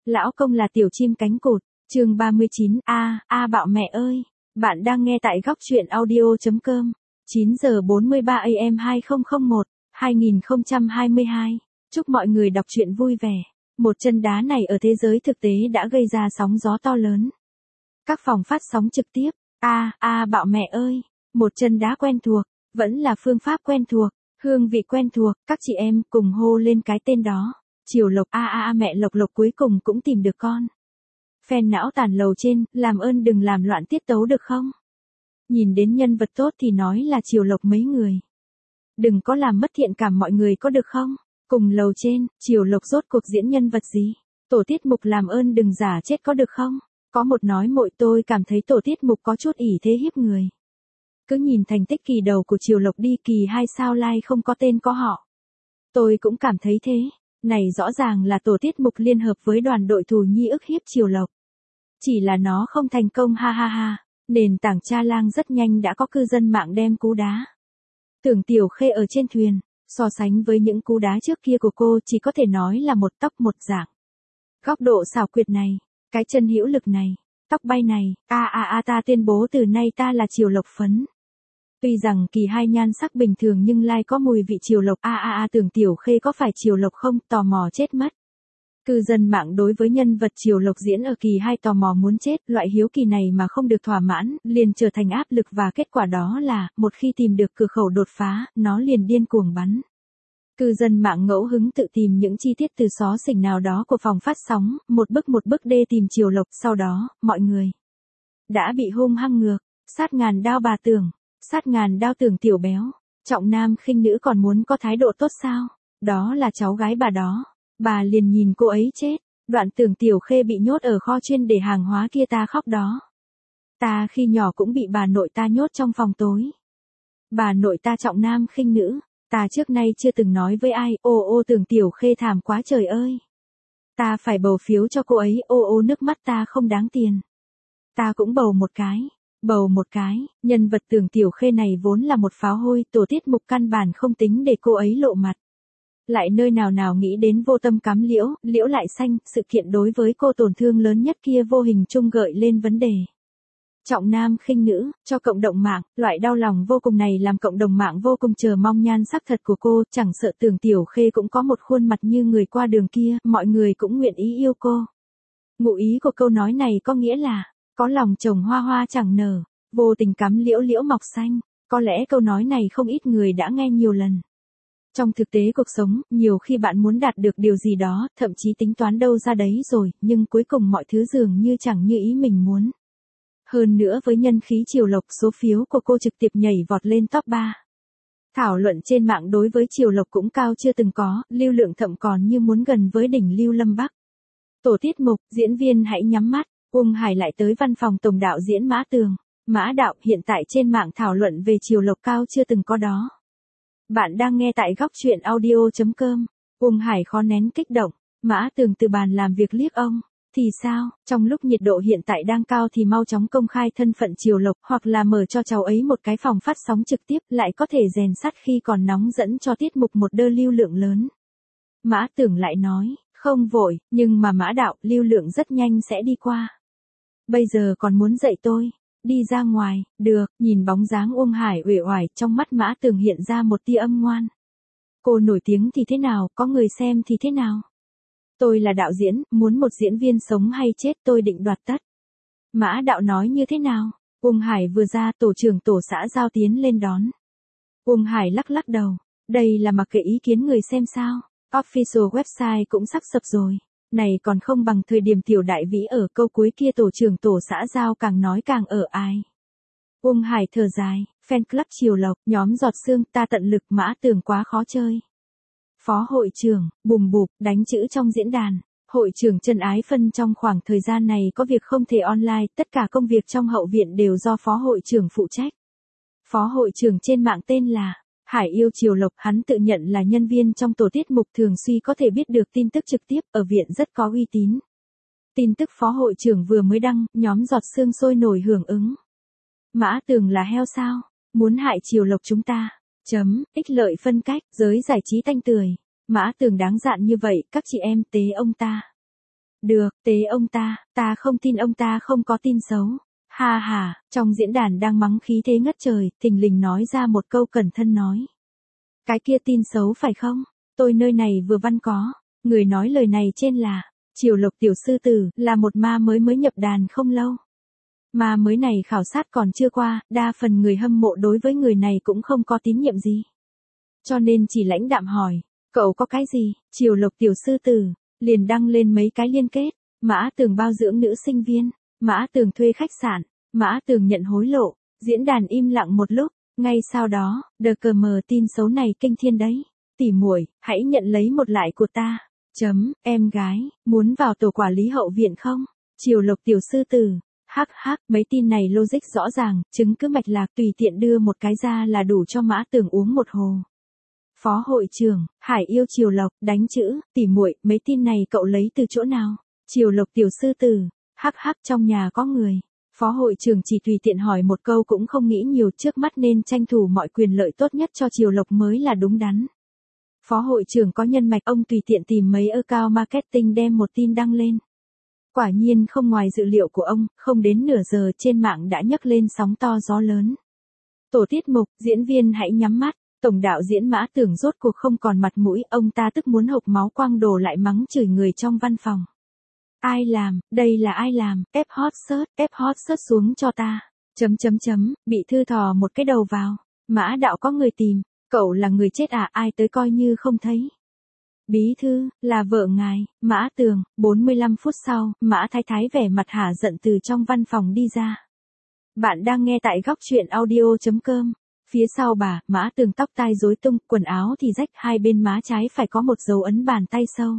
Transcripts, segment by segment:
Lão công là tiểu chim cánh cụt, chương 39, bạo mẹ ơi. Bạn đang nghe tại góc truyện audio.com. 9 giờ 43 AM 2001, 2022. Chúc mọi người đọc truyện vui vẻ. Một chân đá này ở thế giới thực tế đã gây ra sóng gió to lớn. Các phòng phát sóng trực tiếp, bạo mẹ ơi. Một chân đá quen thuộc, vẫn là phương pháp quen thuộc, hương vị quen thuộc, các chị em cùng hô lên cái tên đó. Triều Lộc mẹ Lộc Lộc cuối cùng cũng tìm được con. Phen não tàn lầu trên, làm ơn đừng làm loạn tiết tấu được không? Nhìn đến nhân vật tốt thì nói là Triều Lộc mấy người. Đừng có làm mất thiện cảm mọi người có được không? Cùng lầu trên, Triều Lộc rốt cuộc diễn nhân vật gì? Tổ tiết mục làm ơn đừng giả chết có được không? Có một nói mội tôi cảm thấy tổ tiết mục có chút ỷ thế hiếp người. Cứ nhìn thành tích kỳ đầu của Triều Lộc đi, kỳ 2 sao like không có tên có họ. Tôi cũng cảm thấy thế. Này rõ ràng là tổ tiết mục liên hợp với đoàn đội thù nhi ức hiếp Triều Lộc. Chỉ là nó không thành công ha. Nền tảng Cha Lang rất nhanh đã có cư dân mạng đem cú đá. Tưởng Tiểu Khê ở trên thuyền, so sánh với những cú đá trước kia của cô chỉ có thể nói là một tóc một dạng. Góc độ xảo quyệt này, cái chân hữu lực này, tóc bay này, ta tuyên bố từ nay ta là Triều Lộc phấn. Tuy rằng kỳ 2 nhan sắc bình thường nhưng lai có mùi vị Triều Lộc Tưởng Tiểu Khê có phải Triều Lộc không, tò mò chết mất. Cư dân mạng đối với nhân vật Triều Lộc diễn ở kỳ 2 tò mò muốn chết, loại hiếu kỳ này mà không được thỏa mãn, liền trở thành áp lực và kết quả đó là, một khi tìm được cửa khẩu đột phá, nó liền điên cuồng bắn. Cư dân mạng ngẫu hứng tự tìm những chi tiết từ xó xỉnh nào đó của phòng phát sóng, một bức đê tìm Triều Lộc, sau đó, mọi người đã bị hung hăng ngược, sát ngàn đao bà Tưởng. Sát ngàn đao Tưởng Tiểu béo, trọng nam khinh nữ còn muốn có thái độ tốt sao? Đó là cháu gái bà đó. Bà liền nhìn cô ấy chết. Đoạn Tưởng Tiểu Khê bị nhốt ở kho chuyên để hàng hóa kia ta khóc đó. Ta khi nhỏ cũng bị bà nội ta nhốt trong phòng tối. Bà nội ta trọng nam khinh nữ. Ta trước nay chưa từng nói với ai, Tưởng Tiểu Khê thảm quá trời ơi. Ta phải bầu phiếu cho cô ấy, nước mắt ta không đáng tiền. Ta cũng bầu một cái, nhân vật Tưởng Tiểu Khê này vốn là một pháo hôi, tổ tiết mục căn bản không tính để cô ấy lộ mặt. Lại nơi nào nghĩ đến vô tâm cắm liễu lại xanh, sự kiện đối với cô tổn thương lớn nhất kia vô hình chung gợi lên vấn đề. Trọng nam khinh nữ, cho cộng đồng mạng, loại đau lòng vô cùng này làm cộng đồng mạng vô cùng chờ mong nhan sắc thật của cô, chẳng sợ Tưởng Tiểu Khê cũng có một khuôn mặt như người qua đường kia, mọi người cũng nguyện ý yêu cô. Ngụ ý của câu nói này có nghĩa là, có lòng trồng hoa chẳng nở, vô tình cắm liễu mọc xanh. Có lẽ câu nói này không ít người đã nghe nhiều lần. Trong thực tế cuộc sống, nhiều khi bạn muốn đạt được điều gì đó, thậm chí tính toán đâu ra đấy rồi, nhưng cuối cùng mọi thứ dường như chẳng như ý mình muốn. Hơn nữa với nhân khí Triều Lộc, số phiếu của cô trực tiếp nhảy vọt lên top 3. Thảo luận trên mạng đối với Triều Lộc cũng cao chưa từng có, lưu lượng thậm còn như muốn gần với đỉnh Lưu Lâm Bắc. Tổ tiết mục, diễn viên hãy nhắm mắt. Uông Hải lại tới văn phòng tổng đạo diễn Mã Tường. Mã đạo hiện tại trên mạng thảo luận về Triều Lộc cao chưa từng có đó. Bạn đang nghe tại góc truyện audio.com. Uông Hải khó nén kích động. Mã Tường từ bàn làm việc liếc ông. Thì sao, trong lúc nhiệt độ hiện tại đang cao thì mau chóng công khai thân phận Triều Lộc hoặc là mở cho cháu ấy một cái phòng phát sóng trực tiếp lại có thể rèn sắt khi còn nóng dẫn cho tiết mục một đơ lưu lượng lớn. Mã Tường lại nói. Không vội, nhưng mà Mã đạo, lưu lượng rất nhanh sẽ đi qua. Bây giờ còn muốn dạy tôi. Đi ra ngoài, được, nhìn bóng dáng Uông Hải uể oải, trong mắt Mã Tường hiện ra một tia âm ngoan. Cô nổi tiếng thì thế nào, có người xem thì thế nào? Tôi là đạo diễn, muốn một diễn viên sống hay chết tôi định đoạt tất. Mã đạo nói như thế nào? Uông Hải vừa ra, tổ trưởng tổ xã Giao tiến lên đón. Uông Hải lắc đầu. Đây là mặc kệ ý kiến người xem sao? Official website cũng sắp sập rồi. Này còn không bằng thời điểm Tiểu Đại Vĩ ở câu cuối kia, tổ trưởng tổ xã Giao càng nói càng ở ai. Uông Hải thở dài, fan club Triều Lộc, nhóm giọt sương, ta tận lực. Mã Tường quá khó chơi. Phó hội trưởng, bùm bụp, đánh chữ trong diễn đàn. Hội trưởng Trần Ái Phân trong khoảng thời gian này có việc không thể online, tất cả công việc trong hậu viện đều do phó hội trưởng phụ trách. Phó hội trưởng trên mạng tên là Hải yêu Triều Lộc, hắn tự nhận là nhân viên trong tổ tiết mục thường xuyên có thể biết được tin tức trực tiếp, ở viện rất có uy tín. Tin tức phó hội trưởng vừa mới đăng, nhóm giọt sương sôi nổi hưởng ứng. Mã Tường là heo sao? Muốn hại Triều Lộc chúng ta. Ích lợi phân cách, giới giải trí tanh tưởi. Mã Tường đáng dạn như vậy, các chị em tế ông ta. Được, tế ông ta không tin ông ta không có tin xấu. Ha ha, trong diễn đàn đang mắng khí thế ngất trời, thình lình nói ra một câu cẩn thân nói. Cái kia tin xấu phải không? Tôi nơi này vừa văn có. Người nói lời này trên là, Triều Lộc tiểu sư tử, là một ma mới nhập đàn không lâu. Ma mới này khảo sát còn chưa qua, đa phần người hâm mộ đối với người này cũng không có tín nhiệm gì. Cho nên chỉ lãnh đạm hỏi, cậu có cái gì? Triều Lộc tiểu sư tử, liền đăng lên mấy cái liên kết. Mã Tường bao dưỡng nữ sinh viên, Mã Tường thuê khách sạn, Mã Tường nhận hối lộ. Diễn đàn im lặng một lúc, ngay sau đó, đờ cờ mờ tin xấu này kinh thiên đấy. Tỉ muội, hãy nhận lấy một lại của ta. Em gái, muốn vào tổ quản lý hậu viện không? Triều Lộc tiểu sư tử. Hắc hắc, mấy tin này logic rõ ràng, chứng cứ mạch lạc, tùy tiện đưa một cái ra là đủ cho Mã Tường uống một hồ. Phó hội trưởng, Hải yêu Triều Lộc, đánh chữ, tỉ muội, mấy tin này cậu lấy từ chỗ nào? Triều Lộc tiểu sư tử. Hắc hắc, trong nhà có người. Phó hội trưởng chỉ tùy tiện hỏi một câu cũng không nghĩ nhiều, trước mắt nên tranh thủ mọi quyền lợi tốt nhất cho Triều Lộc mới là đúng đắn. Phó hội trưởng có nhân mạch, ông tùy tiện tìm mấy account marketing đem một tin đăng lên. Quả nhiên không ngoài dự liệu của ông, không đến nửa giờ trên mạng đã nhấc lên sóng to gió lớn. Tổ tiết mục, diễn viên hãy nhắm mắt, tổng đạo diễn Mã Tường rốt cuộc không còn mặt mũi, ông ta tức muốn hộc máu, quang đồ lại mắng chửi người trong văn phòng. Ai làm, đây là ai làm, ép hot search xuống cho ta. Bị thư thò một cái đầu vào. Mã đạo có người tìm, cậu là người chết à, ai tới coi như không thấy. Bí thư, là vợ ngài. Mã Tường. 45 phút sau, Mã Thái Thái vẻ mặt hả giận từ trong văn phòng đi ra. Bạn đang nghe tại góc truyện audio.com. Phía sau bà, Mã Tường tóc tai rối tung, quần áo thì rách, hai bên má trái phải có một dấu ấn bàn tay sâu.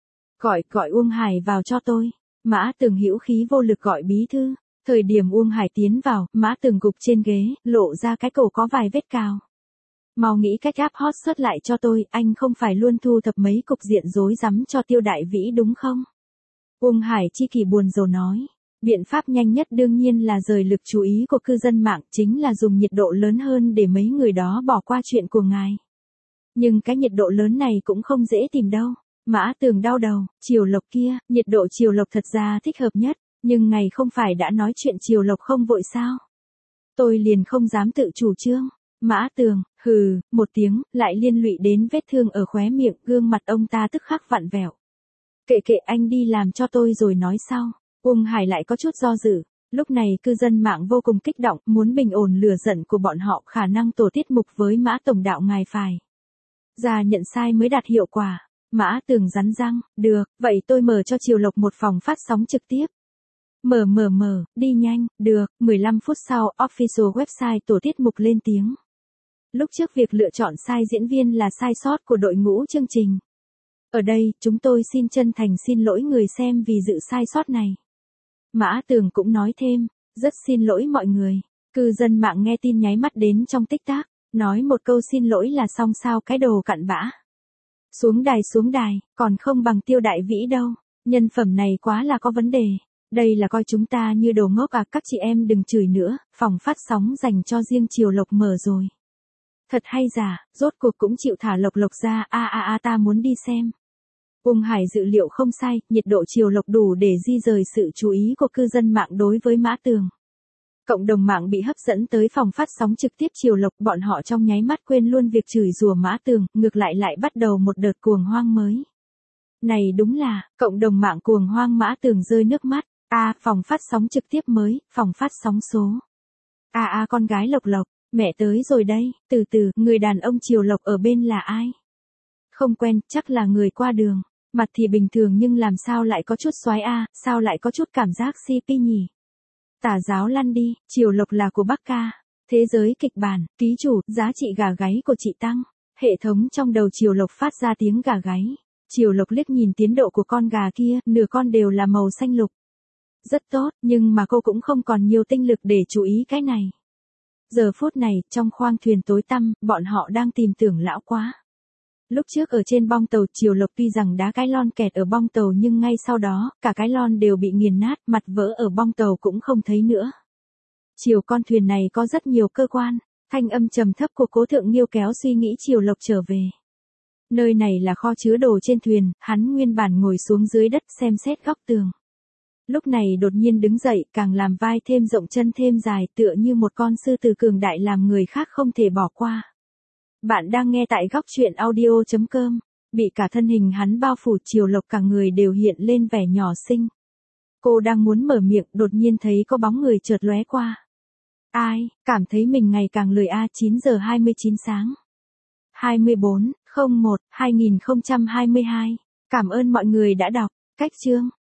Gọi Uông Hải vào cho tôi. Mã Tường hữu khí vô lực gọi bí thư. Thời điểm Uông Hải tiến vào, Mã Tường gục trên ghế, lộ ra cái cổ có vài vết cào. Mau nghĩ cách áp hot search lại cho tôi, anh không phải luôn thu thập mấy cục diện rối rắm cho Tiêu Đại Vĩ đúng không? Uông Hải chi kỳ buồn rầu nói. Biện pháp nhanh nhất đương nhiên là rời lực chú ý của cư dân mạng, chính là dùng nhiệt độ lớn hơn để mấy người đó bỏ qua chuyện của ngài. Nhưng cái nhiệt độ lớn này cũng không dễ tìm đâu. Mã Tường đau đầu, Triều Lộc kia, nhiệt độ Triều Lộc thật ra thích hợp nhất, nhưng ngài không phải đã nói chuyện Triều Lộc không vội sao? Tôi liền không dám tự chủ trương. Mã Tường, hừ, một tiếng, lại liên lụy đến vết thương ở khóe miệng, gương mặt ông ta tức khắc vặn vẹo. Kệ anh đi làm cho tôi rồi nói sau. Uông Hải lại có chút do dự. Lúc này cư dân mạng vô cùng kích động, muốn bình ổn lửa giận của bọn họ, khả năng tổ tiết mục với Mã tổng đạo ngài phải ra nhận sai mới đạt hiệu quả. Mã Tường rắn răng, được, vậy tôi mở cho Triều Lộc một phòng phát sóng trực tiếp. Mở, đi nhanh, được, 15 phút sau, official website tổ tiết mục lên tiếng. Lúc trước việc lựa chọn sai diễn viên là sai sót của đội ngũ chương trình. Ở đây, chúng tôi xin chân thành xin lỗi người xem vì dự sai sót này. Mã Tường cũng nói thêm, rất xin lỗi mọi người. Cư dân mạng nghe tin nháy mắt đến trong tích tắc, nói một câu xin lỗi là xong sao, cái đồ cặn bã. Xuống đài, còn không bằng Tiêu Đại Vĩ đâu. Nhân phẩm này quá là có vấn đề. Đây là coi chúng ta như đồ ngốc à, các chị em đừng chửi nữa, phòng phát sóng dành cho riêng Triều Lộc mở rồi. Thật hay giả, rốt cuộc cũng chịu thả Lộc ra, ta muốn đi xem. Uông Hải dự liệu không sai, nhiệt độ Triều Lộc đủ để di rời sự chú ý của cư dân mạng đối với Mã Tường. Cộng đồng mạng bị hấp dẫn tới phòng phát sóng trực tiếp Triều Lộc, bọn họ trong nháy mắt quên luôn việc chửi rủa Mã Tường, ngược lại bắt đầu một đợt cuồng hoang mới. Này đúng là, cộng đồng mạng cuồng hoang Mã Tường rơi nước mắt. Phòng phát sóng trực tiếp mới, phòng phát sóng số. Con gái Lộc, mẹ tới rồi đây, từ từ, người đàn ông Triều Lộc ở bên là ai? Không quen, chắc là người qua đường. Mặt thì bình thường nhưng làm sao lại có chút xoái sao lại có chút cảm giác CP nhỉ? Tà giáo lăn đi, Triều Lộc là của Bắc Ca. Thế giới kịch bản, ký chủ, giá trị gà gáy của chị tăng. Hệ thống trong đầu Triều Lộc phát ra tiếng gà gáy. Triều Lộc liếc nhìn tiến độ của con gà kia, nửa con đều là màu xanh lục. Rất tốt, nhưng mà cô cũng không còn nhiều tinh lực để chú ý cái này. Giờ phút này, trong khoang thuyền tối tăm, bọn họ đang tìm Tưởng Lão quá. Lúc trước ở trên bong tàu, Triều Lộc tuy rằng đá cái lon kẹt ở bong tàu nhưng ngay sau đó, cả cái lon đều bị nghiền nát, mặt vỡ ở bong tàu cũng không thấy nữa. Triều, con thuyền này có rất nhiều cơ quan. Thanh âm trầm thấp của Cố Thượng Nghiêu kéo suy nghĩ Triều Lộc trở về. Nơi này là kho chứa đồ trên thuyền, hắn nguyên bản ngồi xuống dưới đất xem xét góc tường. Lúc này đột nhiên đứng dậy, càng làm vai thêm rộng chân thêm dài, tựa như một con sư tử cường đại làm người khác không thể bỏ qua. Bạn đang nghe tại góc truyện audio.com. Bị cả thân hình hắn bao phủ, Triều Lộc cả người đều hiện lên vẻ nhỏ xinh. Cô đang muốn mở miệng, đột nhiên thấy có bóng người chợt lóe qua. Ai, cảm thấy mình ngày càng lười 9 giờ 29 sáng. 24/01/2022. Cảm ơn mọi người đã đọc. Cách chương.